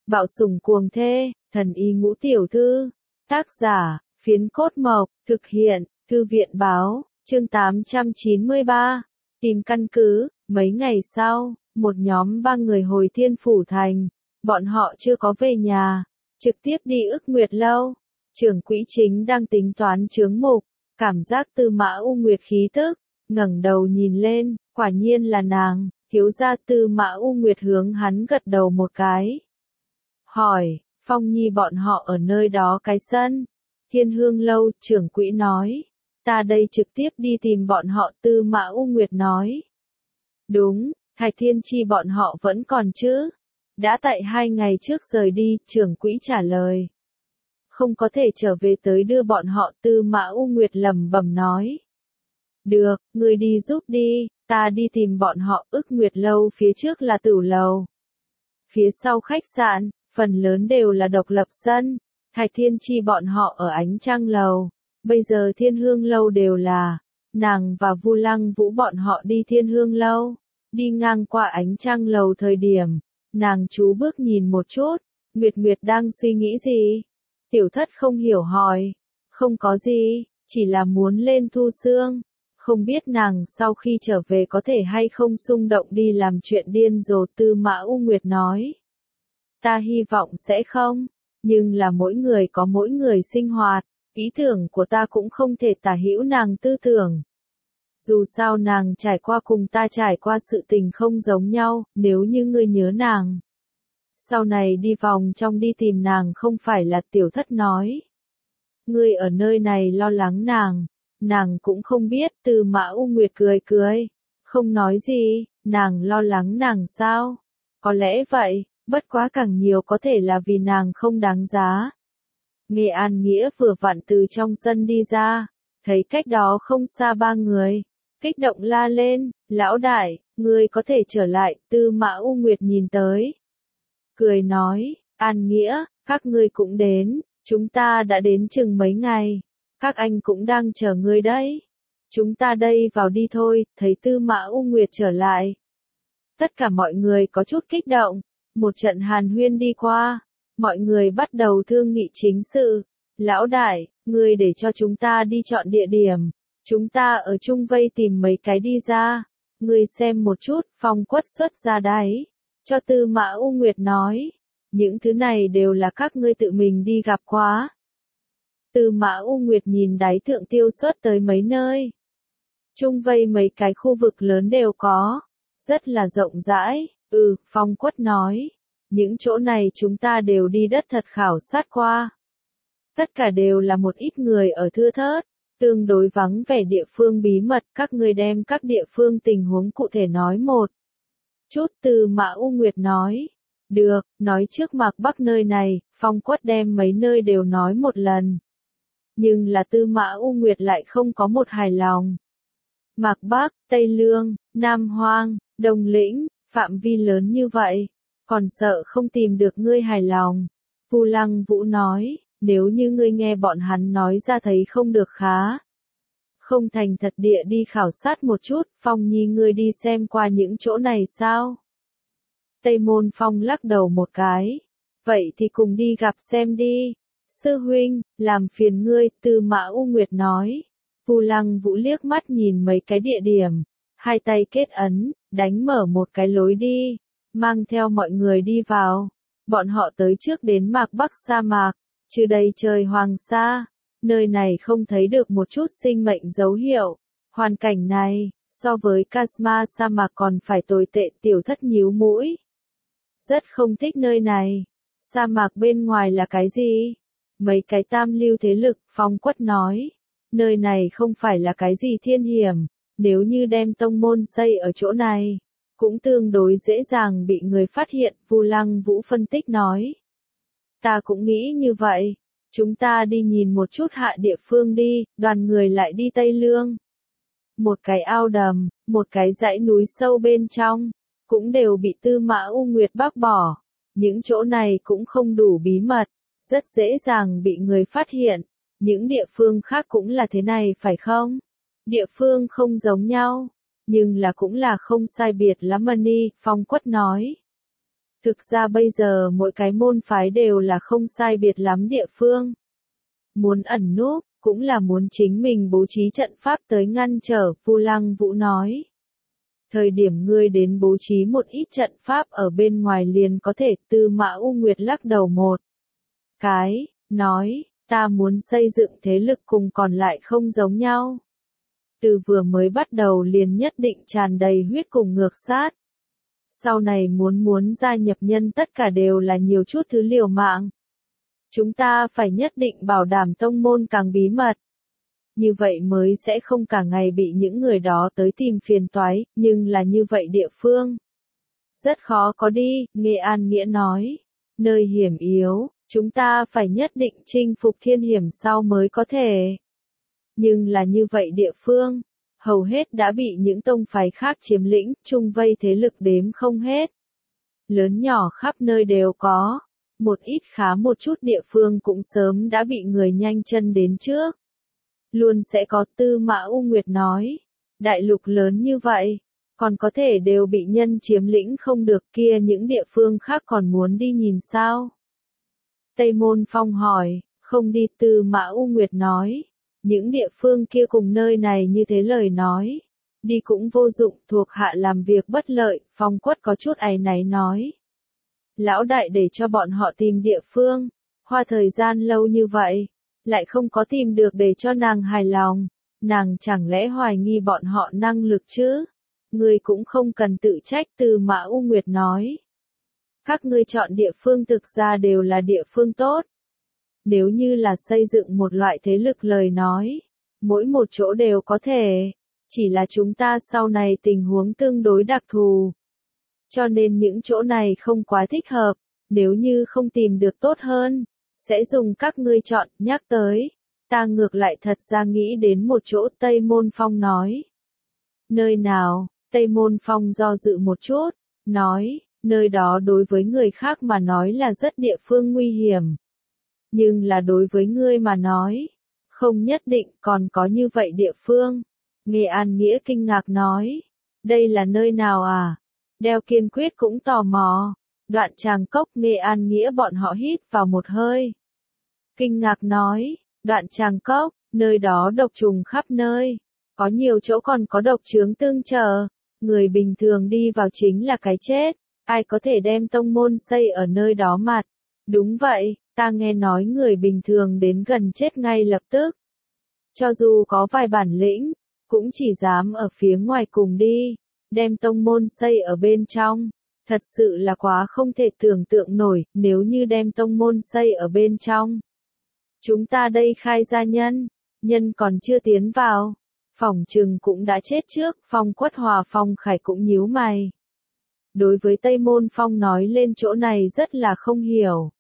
Bạo sủng cuồng thê, thần y ngũ tiểu thư. Tác giả, Phiến Cốt Mộc, thực hiện, Thư viện báo, chương 893. Tìm căn cứ, mấy ngày sau, một nhóm 3 người hồi Thiên Phủ Thành. Bọn họ chưa có về nhà, trực tiếp đi Ức Nguyệt Lâu. Trưởng quỹ chính đang tính toán chướng mục, cảm giác Tư Mã U Nguyệt khí tức, ngẩng đầu nhìn lên, quả nhiên là nàng. Thiếu gia Tư Mã U Nguyệt hướng hắn gật đầu một cái. Hỏi, Phong Nhi bọn họ ở nơi đó cái sân. Thiên Hương Lâu, trưởng quỹ nói. Ta đây trực tiếp đi tìm bọn họ, Tư Mã U Nguyệt nói. Đúng, Thạch Thiên Chi bọn họ vẫn còn chứ. Đã tại 2 ngày trước rời đi, trưởng quỹ trả lời. Không có thể trở về tới đưa bọn họ, Tư Mã U Nguyệt lẩm bẩm nói. Được, ngươi đi giúp đi, ta đi tìm bọn họ. Ức Nguyệt Lâu phía trước là Tửu Lầu. Phía sau khách sạn, phần lớn đều là độc lập sân. Thạch Thiên Chi bọn họ ở Ánh Trăng Lầu. Bây giờ Thiên Hương Lâu đều là. Nàng và Vu Lăng Vũ bọn họ đi Thiên Hương Lâu. Đi ngang qua Ánh Trăng Lầu thời điểm. Nàng chú bước nhìn một chút. Nguyệt Nguyệt đang suy nghĩ gì? Tiểu Thất không hiểu hỏi. Không có gì, chỉ là muốn lên Thu Xương. Không biết nàng sau khi trở về có thể hay không xung động đi làm chuyện điên rồ, Tư Mã U Nguyệt nói. Ta hy vọng sẽ không, nhưng là mỗi người có mỗi người sinh hoạt, ý tưởng của ta cũng không thể tả hữu nàng tư tưởng. Dù sao nàng trải qua cùng ta trải qua sự tình không giống nhau, nếu như ngươi nhớ nàng. Sau này đi vòng trong đi tìm nàng không phải là. Tiểu Thất nói. Ngươi ở nơi này lo lắng nàng cũng không biết. Tư Mã U Nguyệt cười cười, không nói gì. Nàng lo lắng nàng sao? Có lẽ vậy, bất quá càng nhiều có thể là vì nàng không đáng giá. Nghe An Nghĩa vừa vặn từ trong sân đi ra, thấy cách đó không xa 3 người, kích động la lên, lão đại, ngươi có thể trở lại. Tư Mã U Nguyệt nhìn tới, cười nói, An Nghĩa, các ngươi cũng đến, chúng ta đã đến chừng mấy ngày, các anh cũng đang chờ ngươi đấy. Chúng ta đây vào đi thôi. Thấy Tư Mã U Nguyệt trở lại, tất cả mọi người có chút kích động. Một trận hàn huyên đi qua, mọi người bắt đầu thương nghị chính sự. Lão đại, ngươi để cho chúng ta đi chọn địa điểm, chúng ta ở chung vây tìm mấy cái đi ra. Ngươi xem một chút. Phong Quất xuất ra đấy, cho Tư Mã U Nguyệt nói. Những thứ này đều là các ngươi tự mình đi gặp quá. Tư Mã U Nguyệt nhìn đáy thượng tiêu xuất tới mấy nơi. Chung vây mấy cái khu vực lớn đều có. Rất là rộng rãi. Phong Quất nói. Những chỗ này chúng ta đều đi đất thật khảo sát qua. Tất cả đều là một ít người ở thưa thớt, tương đối vắng vẻ địa phương bí mật. Các ngươi đem các địa phương tình huống cụ thể nói một chút. Tư Mã U Nguyệt nói. Được, nói trước Mạc Bắc nơi này. Phong Quất đem mấy nơi đều nói một lần. Nhưng là Tư Mã U Nguyệt lại không có một hài lòng. Mạc Bắc, Tây Lương, Nam Hoang, Đông Lĩnh, phạm vi lớn như vậy, còn sợ không tìm được ngươi hài lòng. Vu Lăng Vũ nói, nếu như ngươi nghe bọn hắn nói ra thấy không được khá. Không thành thật địa đi khảo sát một chút. Phong Nhi ngươi đi xem qua những chỗ này sao? Tây Môn Phong lắc đầu một cái. Vậy thì cùng đi gặp xem đi. Sư huynh, làm phiền ngươi. Tư Mã U Nguyệt nói. Vu Lăng Vũ liếc mắt nhìn mấy cái địa điểm, hai tay kết ấn, đánh mở một cái lối đi, mang theo mọi người đi vào. Bọn họ tới trước đến Mạc Bắc sa mạc, trừ đầy trời hoàng sa, nơi này không thấy được một chút sinh mệnh dấu hiệu. Hoàn cảnh này, so với Kasma sa mạc còn phải tồi tệ. Tiểu Thất nhíu mũi. Rất không thích nơi này. Sa mạc bên ngoài là cái gì? Mấy cái tam lưu thế lực. Phong Quất nói. Nơi này không phải là cái gì thiên hiểm, nếu như đem tông môn xây ở chỗ này, cũng tương đối dễ dàng bị người phát hiện. Vu Lăng Vũ phân tích nói. Ta cũng nghĩ như vậy, chúng ta đi nhìn một chút hạ địa phương đi. Đoàn người lại đi Tây Lương. Một cái ao đầm, một cái dãy núi sâu bên trong, cũng đều bị Tư Mã U Nguyệt bác bỏ. Những chỗ này cũng không đủ bí mật, rất dễ dàng bị người phát hiện. Những địa phương khác cũng là thế này phải không? Địa phương không giống nhau, nhưng là cũng là không sai biệt lắm. Mani, Phong Quất nói. Thực ra bây giờ mỗi cái môn phái đều là không sai biệt lắm địa phương. Muốn ẩn núp, cũng là muốn chính mình bố trí trận pháp tới ngăn trở, Vu Lăng Vũ nói. Thời điểm ngươi đến bố trí một ít trận pháp ở bên ngoài liền có thể. Tư Mã U Nguyệt lắc đầu một cái, nói, ta muốn xây dựng thế lực cùng còn lại không giống nhau. Từ vừa mới bắt đầu liền nhất định tràn đầy huyết cùng ngược sát. Sau này muốn gia nhập nhân tất cả đều là nhiều chút thứ liều mạng. Chúng ta phải nhất định bảo đảm tông môn càng bí mật. Như vậy mới sẽ không cả ngày bị những người đó tới tìm phiền toái, nhưng là như vậy địa phương. Rất khó có đi, Nghệ An Nghĩa nói. Nơi hiểm yếu, chúng ta phải nhất định chinh phục thiên hiểm sau mới có thể. Nhưng là như vậy địa phương, hầu hết đã bị những tông phái khác chiếm lĩnh, chung vây thế lực đếm không hết. Lớn nhỏ khắp nơi đều có. Một ít khá một chút địa phương cũng sớm đã bị người nhanh chân đến trước. Luôn sẽ có. Tư Mã U Nguyệt nói. Đại lục lớn như vậy, còn có thể đều bị nhân chiếm lĩnh không được, kia những địa phương khác còn muốn đi nhìn sao? Tây Môn Phong hỏi. Không đi. Tư Mã U Nguyệt nói. Những địa phương kia cùng nơi này như thế lời nói. Đi cũng vô dụng, thuộc hạ làm việc bất lợi. Phong Quất có chút áy náy nói. Lão đại để cho bọn họ tìm địa phương, hoa thời gian lâu như vậy, lại không có tìm được để cho nàng hài lòng, nàng chẳng lẽ hoài nghi bọn họ năng lực chứ? Ngươi cũng không cần tự trách. Tư Mã U Nguyệt nói. Các ngươi chọn địa phương thực ra đều là địa phương tốt. Nếu như là xây dựng một loại thế lực lời nói, mỗi một chỗ đều có thể, chỉ là chúng ta sau này tình huống tương đối đặc thù. Cho nên những chỗ này không quá thích hợp, nếu như không tìm được tốt hơn, sẽ dùng các ngươi chọn. Nhắc tới, ta ngược lại thật ra nghĩ đến một chỗ. Tây Môn Phong nói. Nơi nào? Tây Môn Phong do dự một chút, nói, nơi đó đối với người khác mà nói là rất địa phương nguy hiểm. Nhưng là đối với ngươi mà nói, không nhất định còn có như vậy địa phương. Nghệ An Nghĩa kinh ngạc nói, đây là nơi nào à? Đeo Kiên Quyết cũng tò mò. Đoạn Tràng Cốc. Nghệ An Nghĩa bọn họ hít vào một hơi. Kinh ngạc nói, Đoạn Tràng Cốc, nơi đó độc trùng khắp nơi. Có nhiều chỗ còn có độc chướng tương trợ. Người bình thường đi vào chính là cái chết. Ai có thể đem tông môn xây ở nơi đó mặt? Đúng vậy, ta nghe nói người bình thường đến gần chết ngay lập tức. Cho dù có vài bản lĩnh, cũng chỉ dám ở phía ngoài cùng đi. Đem tông môn xây ở bên trong, thật sự là quá không thể tưởng tượng nổi. Nếu như đem tông môn xây ở bên trong, chúng ta đây khai gia nhân còn chưa tiến vào, phỏng chừng cũng đã chết trước. Phong Quất Hòa Phong Khải cũng nhíu mày. Đối với Tây Môn Phong nói lên chỗ này rất là không hiểu.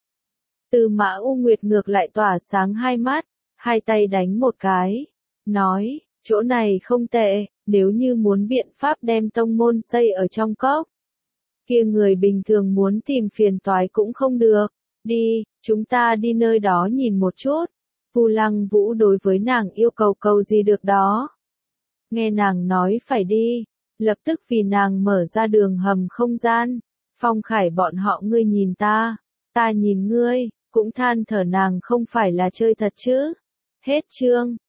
Tư Mã U Nguyệt ngược lại tỏa sáng hai mắt, hai tay đánh một cái, nói, chỗ này không tệ. Nếu như muốn biện pháp đem tông môn xây ở trong cốc, kia người bình thường muốn tìm phiền toái cũng không được. Đi, chúng ta đi nơi đó nhìn một chút. Vu Lăng Vũ đối với nàng yêu cầu gì được đó. Nghe nàng nói phải đi, lập tức vì nàng mở ra đường hầm không gian. Phong Khải bọn họ ngươi nhìn ta nhìn ngươi, cũng than thở nàng không phải là chơi thật chứ. Hết chương.